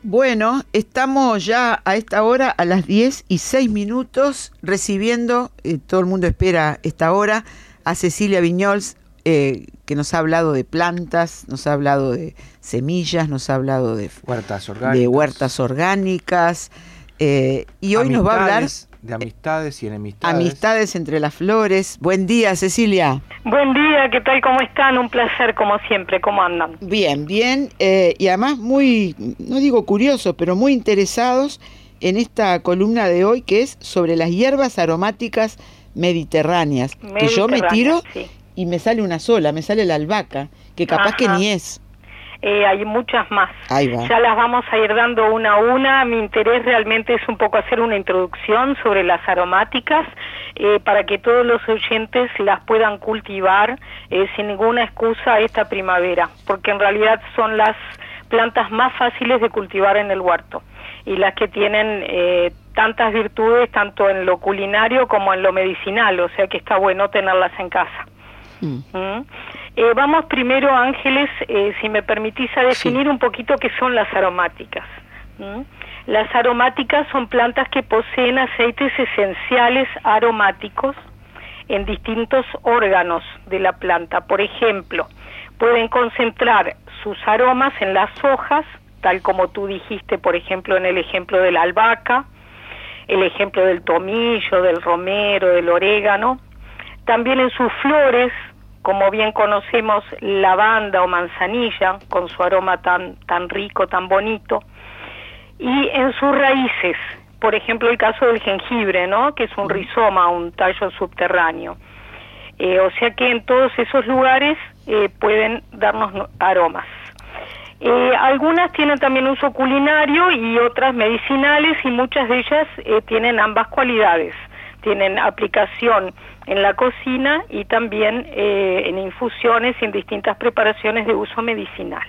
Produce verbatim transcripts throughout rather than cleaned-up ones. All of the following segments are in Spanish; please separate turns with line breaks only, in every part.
Bueno, estamos ya a esta hora, a las diez y seis minutos, recibiendo, eh, todo el mundo espera esta hora, a Cecilia Viñols, eh, que nos ha hablado de plantas, nos ha hablado de semillas, nos ha hablado de
huertas orgánicas,
de huertas orgánicas eh, y hoy
amistades,
nos va a hablar
de amistades y enemistades.
Amistades entre las flores. Buen día, Cecilia.
Buen día, ¿qué tal? ¿Cómo están? Un placer, como siempre. ¿Cómo andan?
Bien, bien. Eh, y además muy, no digo curiosos, pero muy interesados en esta columna de hoy, que es sobre las hierbas aromáticas mediterráneas. Que yo me tiro sí. y me sale una sola, me sale la albahaca, que capaz Ajá. que ni es.
Eh, hay muchas más.
Ahí va.
Ya las vamos a ir dando una a una. Mi interés realmente es un poco hacer una introducción sobre las aromáticas eh, para que todos los oyentes las puedan cultivar eh, sin ninguna excusa esta primavera, porque en realidad son las plantas más fáciles de cultivar en el huerto y las que tienen eh, tantas virtudes tanto en lo culinario como en lo medicinal, o sea que está bueno tenerlas en casa. Mm. ¿Mm? Eh, vamos primero, Ángeles, eh, si me permitís, a definir sí. un poquito qué son las aromáticas. ¿Mm? Las aromáticas son plantas que poseen aceites esenciales aromáticos en distintos órganos de la planta. Por ejemplo, pueden concentrar sus aromas en las hojas, tal como tú dijiste, por ejemplo, en el ejemplo de la albahaca, el ejemplo del tomillo, del romero, del orégano, también en sus flores, como bien conocemos, lavanda o manzanilla, con su aroma tan, tan rico, tan bonito, y en sus raíces, por ejemplo el caso del jengibre, ¿no?, que es un rizoma, un tallo subterráneo. Eh, o sea que en todos esos lugares eh, pueden darnos aromas. Eh, algunas tienen también uso culinario y otras medicinales, y muchas de ellas eh, tienen ambas cualidades. Tienen aplicación en la cocina y también eh, en infusiones y en distintas preparaciones de uso medicinal.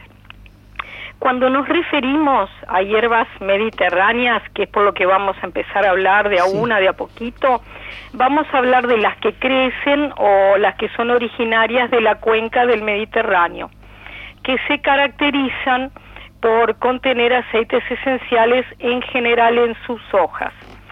Cuando nos referimos a hierbas mediterráneas, que es por lo que vamos a empezar a hablar de a una, sí. de a poquito, vamos a hablar de las que crecen o las que son originarias de la cuenca del Mediterráneo, que se caracterizan por contener aceites esenciales en general en sus hojas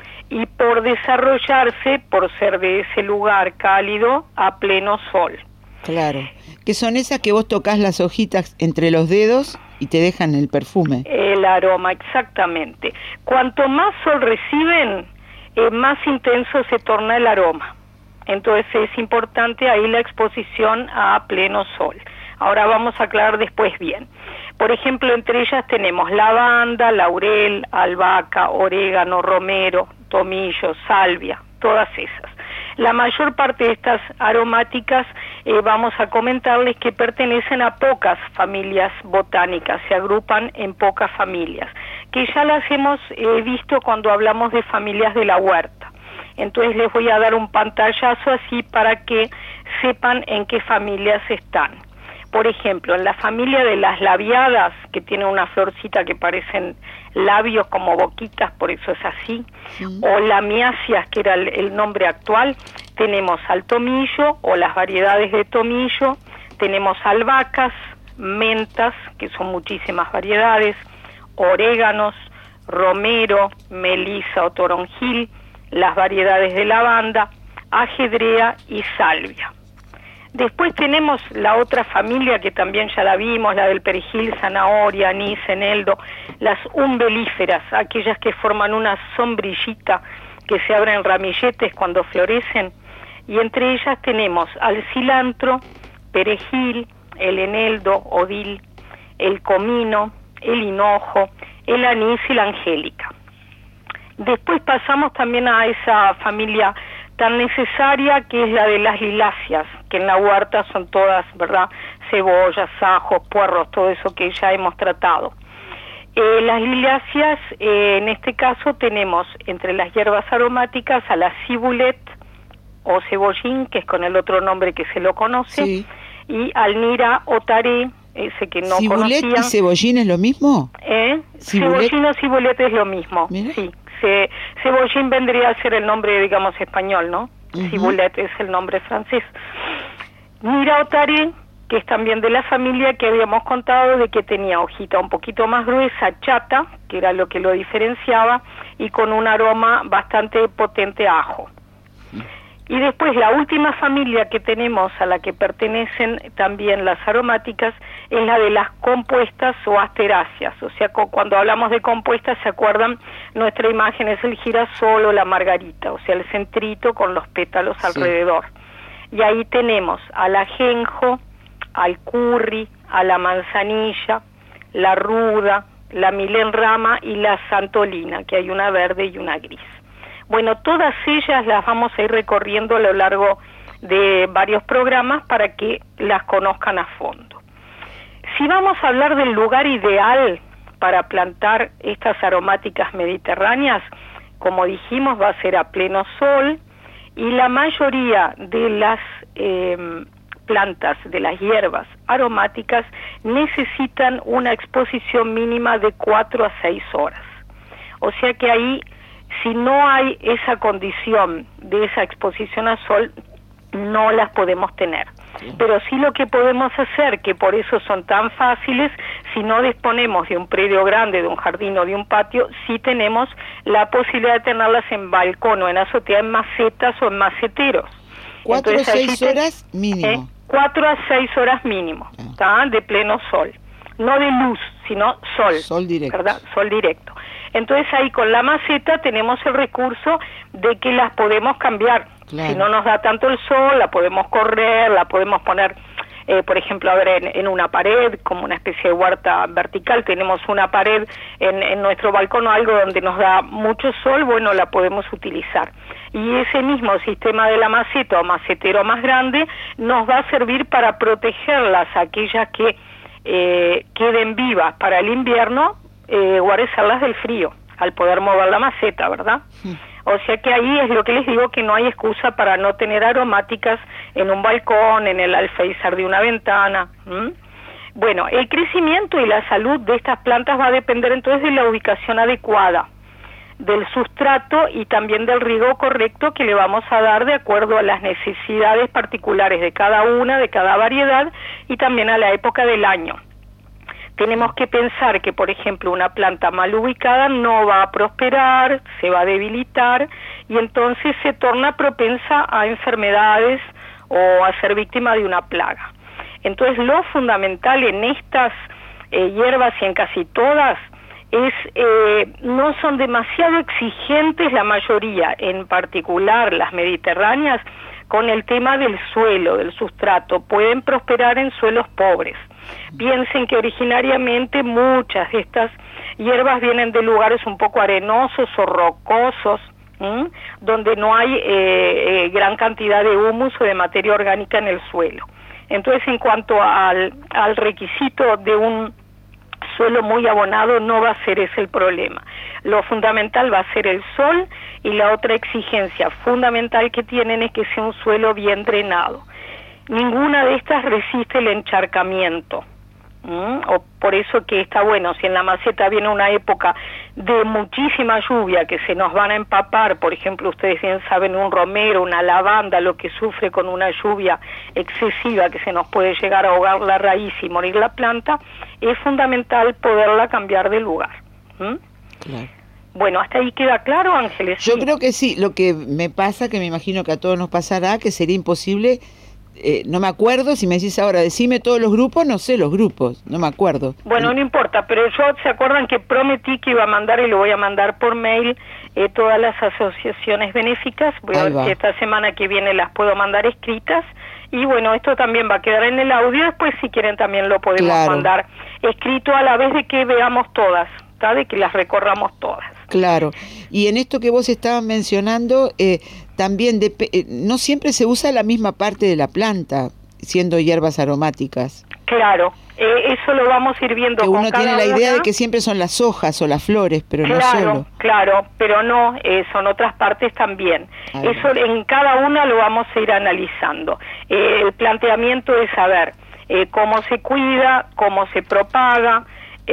y por desarrollarse, por ser de ese lugar cálido, a pleno sol.
Claro, que son esas que vos tocas las hojitas entre los dedos y te dejan el perfume.
El aroma, exactamente. Cuanto más sol reciben, eh, más intenso se torna el aroma. Entonces es importante ahí la exposición a pleno sol. Ahora vamos a aclarar después bien. Por ejemplo, entre ellas tenemos lavanda, laurel, albahaca, orégano, romero, tomillo, salvia, todas esas. La mayor parte de estas aromáticas eh, vamos a comentarles que pertenecen a pocas familias botánicas, se agrupan en pocas familias, que ya las hemos eh, visto cuando hablamos de familias de la huerta. Entonces les voy a dar un pantallazo así para que sepan en qué familias están. Por ejemplo, en la familia de las labiadas, que tiene una florcita que parecen labios como boquitas, por eso es así, sí. o lamiáceas, que era el, el nombre actual, tenemos al tomillo o las variedades de tomillo, tenemos albahacas, mentas, que son muchísimas variedades, oréganos, romero, melisa o toronjil, las variedades de lavanda, ajedrea y salvia. Después tenemos la otra familia que también ya la vimos, la del perejil, zanahoria, anís, eneldo, las umbelíferas, aquellas que forman una sombrillita que se abren ramilletes cuando florecen, y entre ellas tenemos al cilantro, perejil, el eneldo, odil, el comino, el hinojo, el anís y la angélica. Después pasamos también a esa familia tan necesaria que es la de las liláceas, que en la huerta son todas, ¿verdad?, cebollas, ajos, puerros, todo eso que ya hemos tratado. Eh, las liláceas, eh, en este caso tenemos entre las hierbas aromáticas a la cibulet o cebollín, que es con el otro nombre que se lo conoce, sí. y al nira o taré, ese que no
¿Cibulet
conocían.
¿Y cebollín es lo mismo?
¿Eh? Cebollín o cibulet es lo mismo, Mira. sí. Ce, cebollín vendría a ser el nombre, digamos, español, ¿no? Uh-huh. Cibulet es el nombre francés. Nira o taré, que que es también de la familia que habíamos contado de que tenía hojita un poquito más gruesa, chata, que era lo que lo diferenciaba, y con un aroma bastante potente a ajo. Y después la última familia que tenemos a la que pertenecen también las aromáticas es la de las compuestas o asteráceas. O sea, cuando hablamos de compuestas, ¿se acuerdan? Nuestra imagen es el girasol o la margarita, o sea, el centrito con los pétalos sí. alrededor. Y ahí tenemos al ajenjo, al curry, a la manzanilla, la ruda, la milenrama y la santolina, que hay una verde y una gris. Bueno, todas ellas las vamos a ir recorriendo a lo largo de varios programas para que las conozcan a fondo. Si vamos a hablar del lugar ideal para plantar estas aromáticas mediterráneas, como dijimos, va a ser a pleno sol, y la mayoría de las eh, plantas, de las hierbas aromáticas, necesitan una exposición mínima de cuatro a seis horas. O sea que ahí, si no hay esa condición de esa exposición al sol, no las podemos tener. Pero sí lo que podemos hacer, que por eso son tan fáciles, si no disponemos de un predio grande, de un jardín o de un patio, sí tenemos la posibilidad de tenerlas en balcón o en azotea, en macetas o en maceteros.
Cuatro a seis horas mínimo.
Eh, cuatro a seis horas mínimo, ¿tá? De pleno sol. No de luz, sino sol.
Sol directo.
¿Verdad? Sol directo. Entonces ahí con la maceta tenemos el recurso de que las podemos cambiar. Claro. Si no nos da tanto el sol, la podemos correr, la podemos poner, eh, por ejemplo, a ver, en, en una pared, como una especie de huerta vertical. Tenemos una pared en, en nuestro balcón o algo donde nos da mucho sol, bueno, la podemos utilizar. Y ese mismo sistema de la maceta o macetero más grande nos va a servir para protegerlas, aquellas que eh, queden vivas para el invierno, eh, guarecerlas del frío, al poder mover la maceta, ¿verdad? Sí. O sea que ahí es lo que les digo, que no hay excusa para no tener aromáticas en un balcón, en el alféizar de una ventana. ¿Mm? Bueno, el crecimiento y la salud de estas plantas va a depender entonces de la ubicación adecuada, del sustrato y también del riego correcto que le vamos a dar de acuerdo a las necesidades particulares de cada una, de cada variedad, y también a la época del año. Tenemos que pensar que, por ejemplo, una planta mal ubicada no va a prosperar, se va a debilitar y entonces se torna propensa a enfermedades o a ser víctima de una plaga. Entonces, lo fundamental en estas eh, hierbas y en casi todas es eh, no son demasiado exigentes la mayoría, en particular las mediterráneas, con el tema del suelo, del sustrato. Pueden prosperar en suelos pobres. Piensen que originariamente muchas de estas hierbas vienen de lugares un poco arenosos o rocosos, ¿m? donde no hay eh, eh, gran cantidad de humus o de materia orgánica en el suelo. Entonces, en cuanto al, al requisito de un suelo muy abonado, no va a ser ese el problema. Lo fundamental va a ser el sol, y la otra exigencia fundamental que tienen es que sea un suelo bien drenado. Ninguna de estas resiste el encharcamiento. ¿Mm? O por eso que está bueno, si en la maceta viene una época de muchísima lluvia que se nos van a empapar, por ejemplo, ustedes bien saben, un romero, una lavanda, lo que sufre con una lluvia excesiva que se nos puede llegar a ahogar la raíz y morir la planta, es fundamental poderla cambiar de lugar. ¿Mm? Claro. Bueno, ¿hasta ahí queda claro, Ángeles?
Yo sí. creo que sí. Lo que me pasa, que me imagino que a todos nos pasará, que sería imposible. Eh, no me acuerdo, si me decís ahora, decime todos los grupos, no sé los grupos, no me acuerdo.
Bueno, no importa, pero yo, ¿se acuerdan que prometí que iba a mandar, y lo voy a mandar por mail, eh, todas las asociaciones benéficas? Voy a ver si esta semana que viene las puedo mandar escritas, y bueno, esto también va a quedar en el audio, después si quieren también lo podemos claro. mandar escrito a la vez de que veamos todas, ¿tá? De que las recorramos todas.
Claro, y en esto que vos estabas mencionando, eh, también de, eh, no siempre se usa la misma parte de la planta, siendo hierbas aromáticas.
Claro, eh, eso lo vamos a ir viendo
que
con
uno
cada
tiene la
una.
idea de que siempre son las hojas o las flores, pero
claro,
no solo.
Claro, pero no, eh, son otras partes también. Ay, eso no. En cada una lo vamos a ir analizando. Eh, el planteamiento es saber eh, cómo se cuida, cómo se propaga,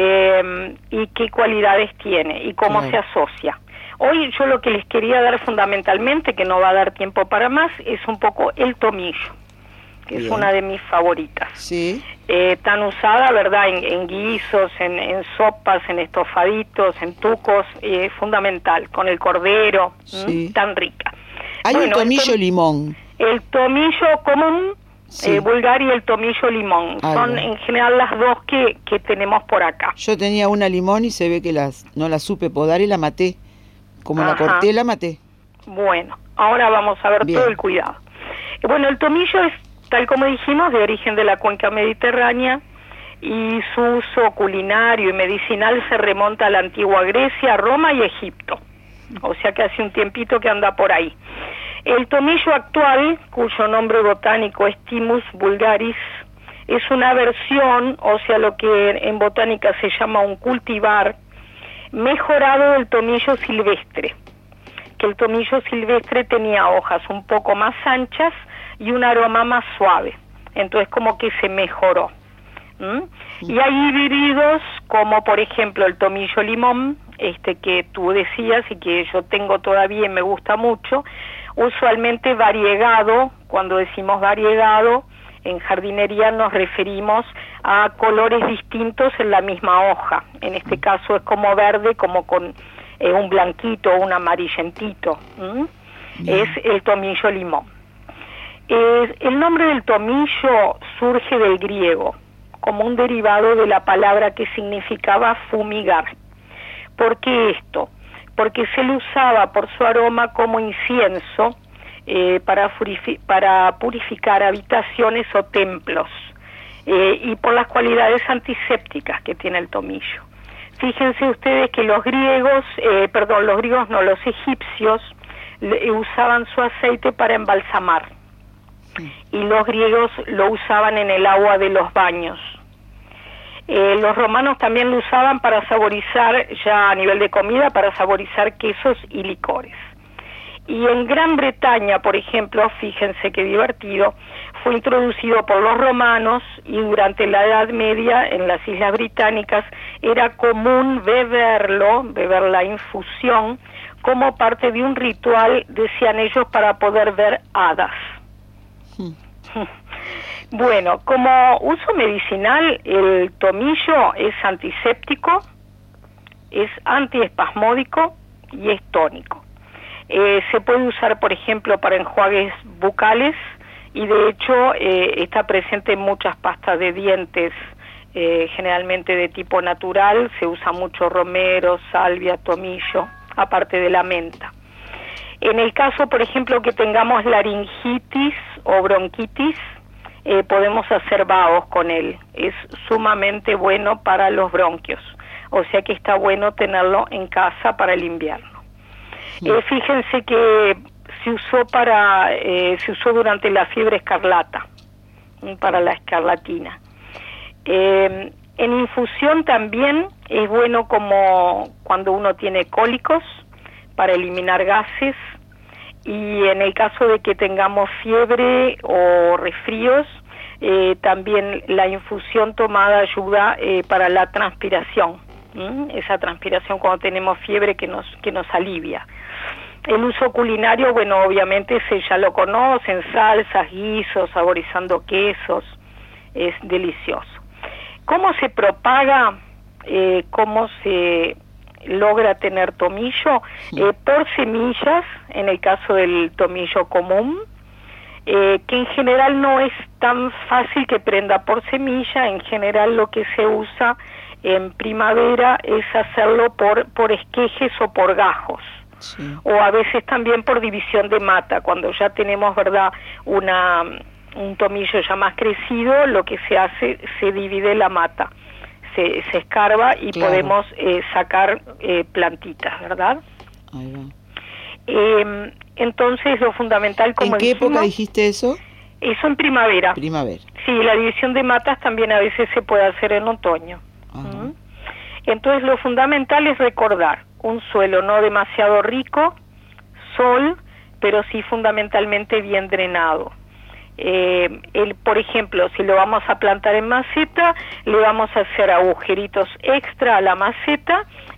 Eh, y qué cualidades tiene y cómo claro. se asocia. Hoy yo lo que les quería dar fundamentalmente, que no va a dar tiempo para más, es un poco el tomillo. que
Bien.
es una de mis favoritas.
Sí.
Eh, tan usada, ¿verdad?, en, en guisos, en, en sopas, en estofaditos, en tucos, eh, fundamental, con el cordero,
Sí.
¿m? Tan rica.
Hay
Bueno,
un tomillo
el tom-
limón.
El tomillo común,
Sí.
eh, vulgar, y el tomillo limón,
Ahí
son
va.
en general las dos que, que tenemos por acá.
Yo tenía una limón y se ve que las no la supe podar y la maté. Como la
Ajá.
corté, la maté.
Bueno, ahora vamos a ver
Bien.
todo el cuidado. Eh, Bueno, el tomillo es, tal como dijimos, de origen de la cuenca mediterránea, y su uso culinario y medicinal se remonta a la antigua Grecia, Roma y Egipto. O sea que hace un tiempito que anda por ahí. El tomillo actual, cuyo nombre botánico es Thymus vulgaris, es una versión, o sea, lo que en botánica se llama un cultivar, mejorado del tomillo silvestre. Que el tomillo silvestre tenía hojas un poco más anchas y un aroma más suave. Entonces como que se mejoró. ¿Mm? Y hay híbridos como por ejemplo el tomillo limón, este que tú decías y que yo tengo todavía y me gusta mucho, usualmente variegado. Cuando decimos variegado, en jardinería nos referimos a colores distintos en la misma hoja. En este caso es como verde, como con eh, un blanquito o un amarillentito. ¿Mm? Es el tomillo limón. Eh, el nombre del tomillo surge del griego, como un derivado de la palabra que significaba fumigar. ¿Por qué esto? Porque se le usaba por su aroma como incienso eh, para, para purificar habitaciones o templos, eh, y por las cualidades antisépticas que tiene el tomillo. Fíjense ustedes que los griegos, eh, perdón, los griegos no, los egipcios le, usaban su aceite para embalsamar, y los griegos lo usaban en el agua de los baños. Eh, los romanos también lo usaban para saborizar, ya a nivel de comida, para saborizar quesos y licores. Y en Gran Bretaña, por ejemplo, fíjense qué divertido, fue introducido por los romanos, y durante la Edad Media en las Islas Británicas era común beberlo, beber la infusión, como parte de un ritual, decían ellos, para poder ver hadas. Hmm. Bueno, como uso medicinal, el tomillo es antiséptico, es antiespasmódico y es tónico. Eh, se puede usar, por ejemplo, para enjuagues bucales, y de hecho eh, está presente en muchas pastas de dientes, eh, generalmente de tipo natural. Se usa mucho romero, salvia, tomillo, aparte de la menta. En el caso, por ejemplo, que tengamos laringitis o bronquitis, eh, podemos hacer vaos con él. Es sumamente bueno para los bronquios, o sea que está bueno tenerlo en casa para el invierno. Eh, fíjense que se usó para eh, se usó durante la fiebre escarlata, para la escarlatina. Eh, en infusión también es bueno, como cuando uno tiene cólicos, para eliminar gases, y en el caso de que tengamos fiebre o resfríos, eh, también la infusión tomada ayuda eh, para la transpiración, ¿Mm? esa transpiración cuando tenemos fiebre que nos que nos alivia. El uso culinario, bueno, obviamente se ya lo conocen, salsas, guisos, saborizando quesos, es delicioso. ¿Cómo se propaga? Eh, ¿Cómo se logra tener tomillo? Eh, por semillas, en el caso del tomillo común, eh, que en general no es tan fácil que prenda por semilla. En general lo que se usa en primavera es hacerlo por, por esquejes o por gajos. Sí. O a veces también por división de mata, cuando ya tenemos, verdad, una un tomillo ya más crecido, lo que se hace, se divide la mata, se, se escarba y claro, podemos eh, sacar eh, plantitas, ¿verdad?
Ahí va.
Eh, entonces lo fundamental, como
¿En qué
dijimos,
época dijiste eso?
Eso en primavera.
Primavera.
Sí, la división de matas también a veces se puede hacer en otoño. ¿Mm? Entonces lo fundamental es recordar un suelo no demasiado rico, sol, pero sí fundamentalmente bien drenado. Eh, el, por ejemplo, si lo vamos a plantar en maceta, le vamos a hacer agujeritos extra a la maceta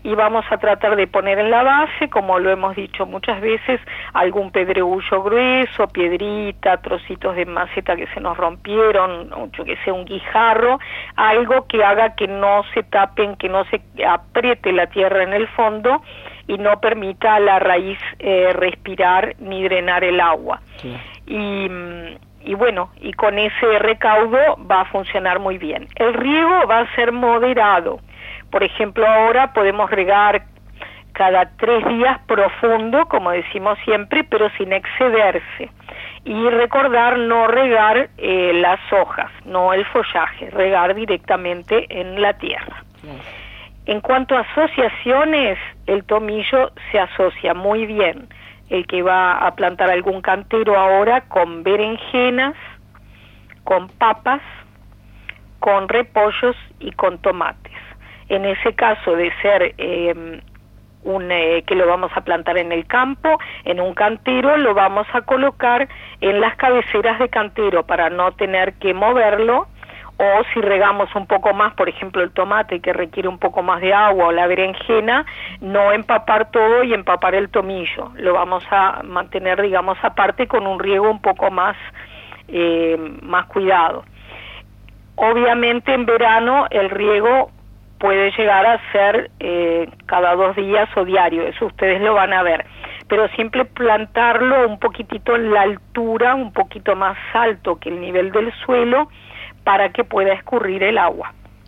y vamos a tratar de poner en la base, como lo hemos dicho muchas veces, algún pedregullo grueso, piedrita, trocitos de maceta que se nos rompieron, yo que sé, un guijarro, algo que haga que no se tapen, que no se apriete la tierra en el fondo y no permita a la raíz eh, respirar ni drenar el agua. Sí. Y, y bueno, y con ese recaudo va a funcionar muy bien. El riego va a ser moderado. Por ejemplo, ahora podemos regar cada tres días profundo, como decimos siempre, pero sin excederse. Y recordar no regar eh, las hojas, no el follaje, regar directamente en la tierra. Sí. En cuanto a asociaciones, el tomillo se asocia muy bien. El que va a plantar algún cantero ahora con berenjenas, con papas, con repollos y con tomates. En ese caso de ser eh, un, eh, que lo vamos a plantar en el campo, en un cantero, lo vamos a colocar en las cabeceras de cantero para no tener que moverlo, o si regamos un poco más, por ejemplo el tomate que requiere un poco más de agua o la berenjena, no empapar todo y empapar el tomillo, lo vamos a mantener, digamos, aparte con un riego un poco más, eh, más cuidado. Obviamente en verano el riego puede llegar a ser eh, cada dos días o diario, eso ustedes lo van a ver, pero siempre plantarlo un poquitito en la altura, un poquito más alto que el nivel del suelo, para que pueda escurrir el agua.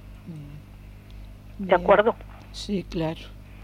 ¿De acuerdo?
Sí, claro.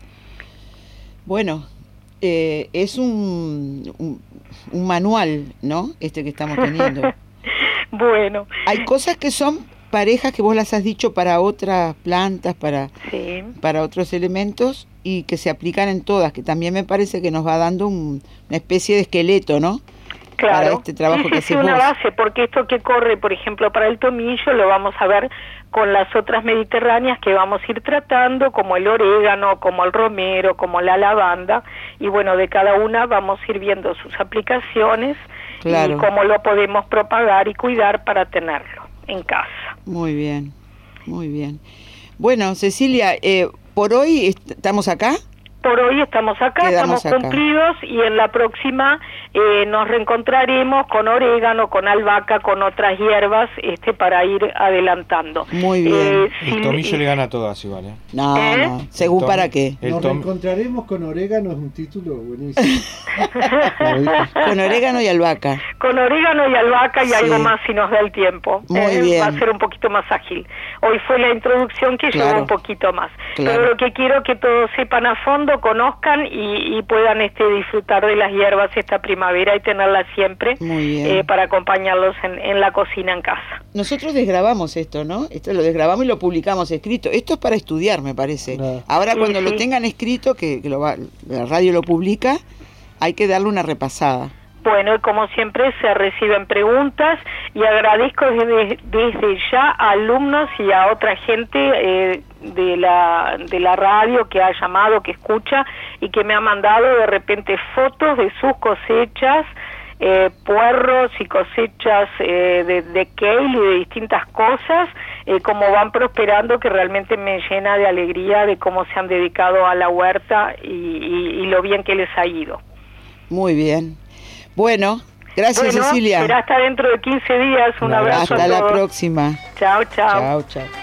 Bueno, eh, es un, un, un manual, ¿no? Este que estamos teniendo.
Bueno.
Hay cosas que son parejas que vos las has dicho para otras plantas, para, sí. para otros elementos, y que se aplican en todas, que también me parece que nos va dando un, una especie de esqueleto, ¿no?
Claro,
para este trabajo
sí,
que
sí, sí, una base, porque esto que corre, por ejemplo, para el tomillo, lo vamos a ver con las otras mediterráneas que vamos a ir tratando, como el orégano, como el romero, como la lavanda, y bueno, de cada una vamos a ir viendo sus aplicaciones, claro, y cómo lo podemos propagar y cuidar para tenerlo en casa.
Muy bien, muy bien. Bueno, Cecilia, eh, por hoy est- estamos acá.
Por hoy estamos acá,
Quedamos
estamos
acá.
cumplidos, y en la próxima eh, nos reencontraremos con orégano, con albahaca, con otras hierbas, este para ir adelantando.
Muy bien.
Eh, el si, tomillo y... le gana a todas igual, ¿eh?
No,
¿Eh?
no. ¿Según tom... para qué?
El nos tom... reencontraremos con orégano, es un título buenísimo.
Con orégano y albahaca.
Con orégano y albahaca y sí, algo más si nos da el tiempo.
Muy
eh,
bien.
Va a ser un poquito más ágil. Hoy fue la introducción que
claro,
llevó un poquito más.
Claro.
Pero lo que quiero que todos sepan a fondo, conozcan y, y puedan este disfrutar de las hierbas esta primavera y tenerlas siempre eh, para acompañarlos en, en la cocina en casa.
Nosotros desgrabamos esto, ¿no? Esto lo desgrabamos y lo publicamos escrito. Esto es para estudiar, me parece. No. Ahora sí, cuando sí. lo tengan escrito, que, que lo va, la radio lo publica, hay que darle una repasada.
Bueno, y como siempre se reciben preguntas y agradezco desde, desde ya a alumnos y a otra gente eh, de la de la radio que ha llamado, que escucha y que me ha mandado de repente fotos de sus cosechas, eh, puerros y cosechas eh, de, de kale y de distintas cosas, eh, cómo van prosperando, que realmente me llena de alegría de cómo se han dedicado a la huerta y, y, y lo bien que les ha ido.
Muy bien. Bueno, gracias,
bueno,
Cecilia.
Será hasta dentro de quince días. Un abrazo.
Hasta
a todos.
la próxima.
Chao, chao.
Chao, chao.